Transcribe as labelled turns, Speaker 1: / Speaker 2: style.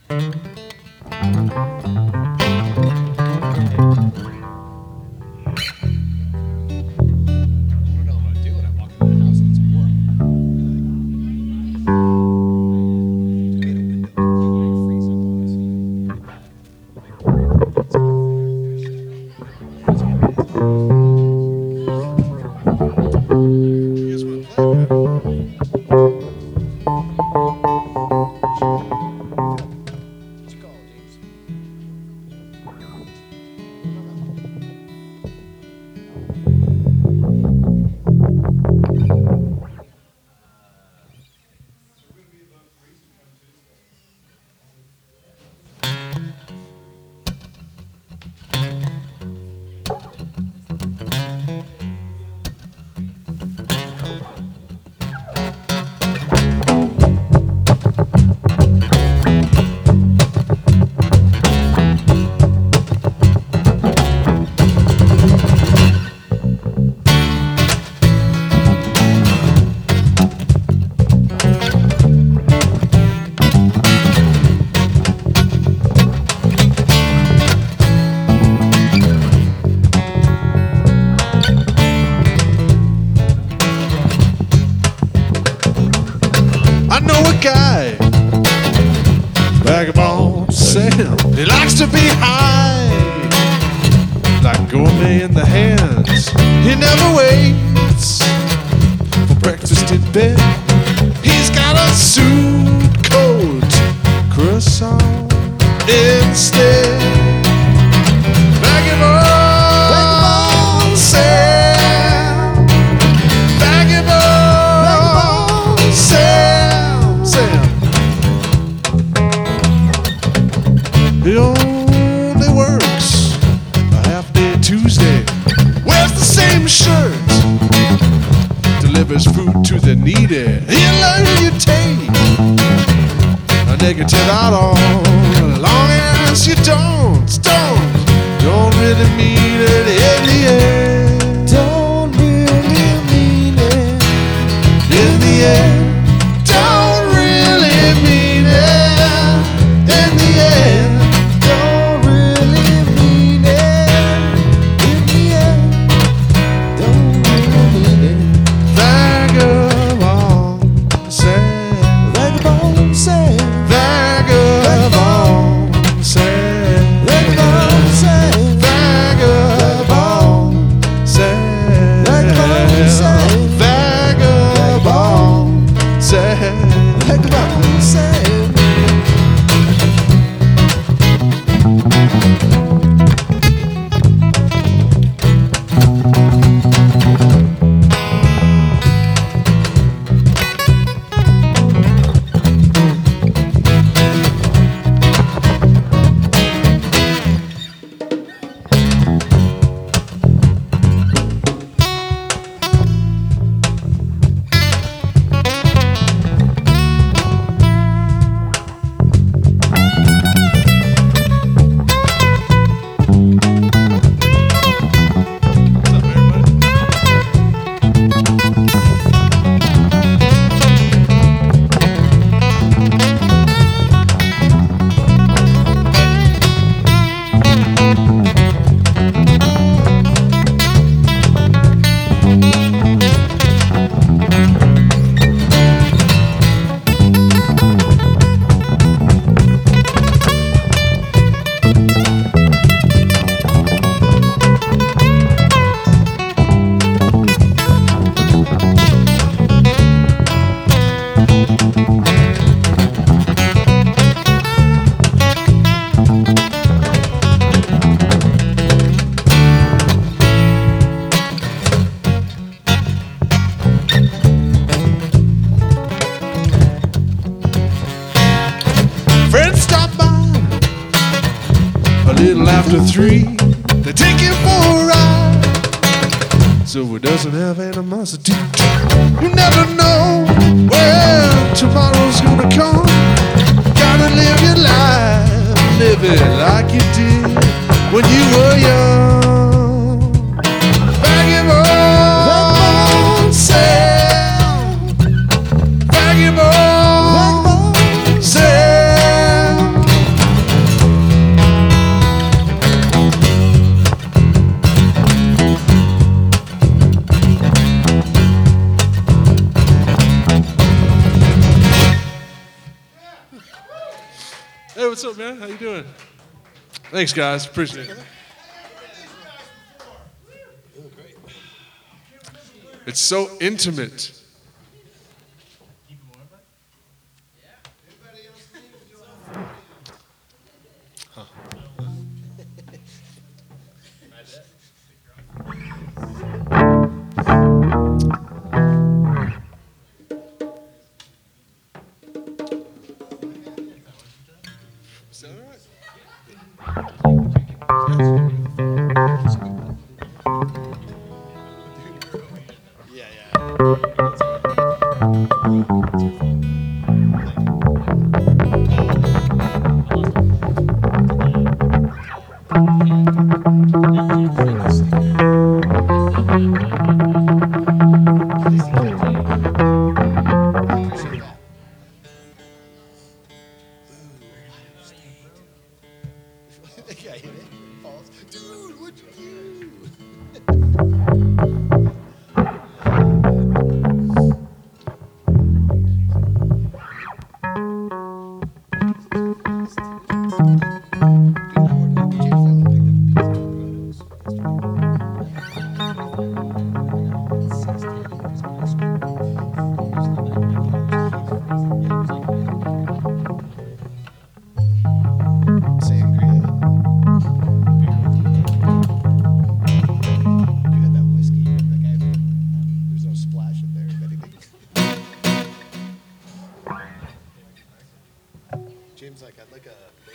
Speaker 1: I know a guy, vagabond Sam. He likes to be high, like gourmet in the hands. He never waits for breakfast in bed. He's got a suit coat, croissant instead. Vagabond Sam, vagabond Sam, Sam. He only works a half-day Tuesday, wears the same shirt, delivers food to the needy. He'll let you take a negative out on, as long as you don't really mean it in the end. Don't really mean it in the end. Don't really mean it in the end. Don't really mean it in the end. Don't really mean it. Vagabond Sam, vagabond Sam, vagabond Sam, vagabond Sam, vagabond Sam, vagabond Sam, vagabond Sam, vagabond Sam. Friends stop by a little after 3. They take him for a ride, so he doesn't have animosity. You never know where tomorrow's gonna come. Gotta live your life, live it like you did when you were young. Vagabond Sam, vagabond Sam, Hey, what's up, man? How you doing? Thanks, guys. Appreciate it. It's so intimate.
Speaker 2: Dude, what'd you do? James, like, I'd like a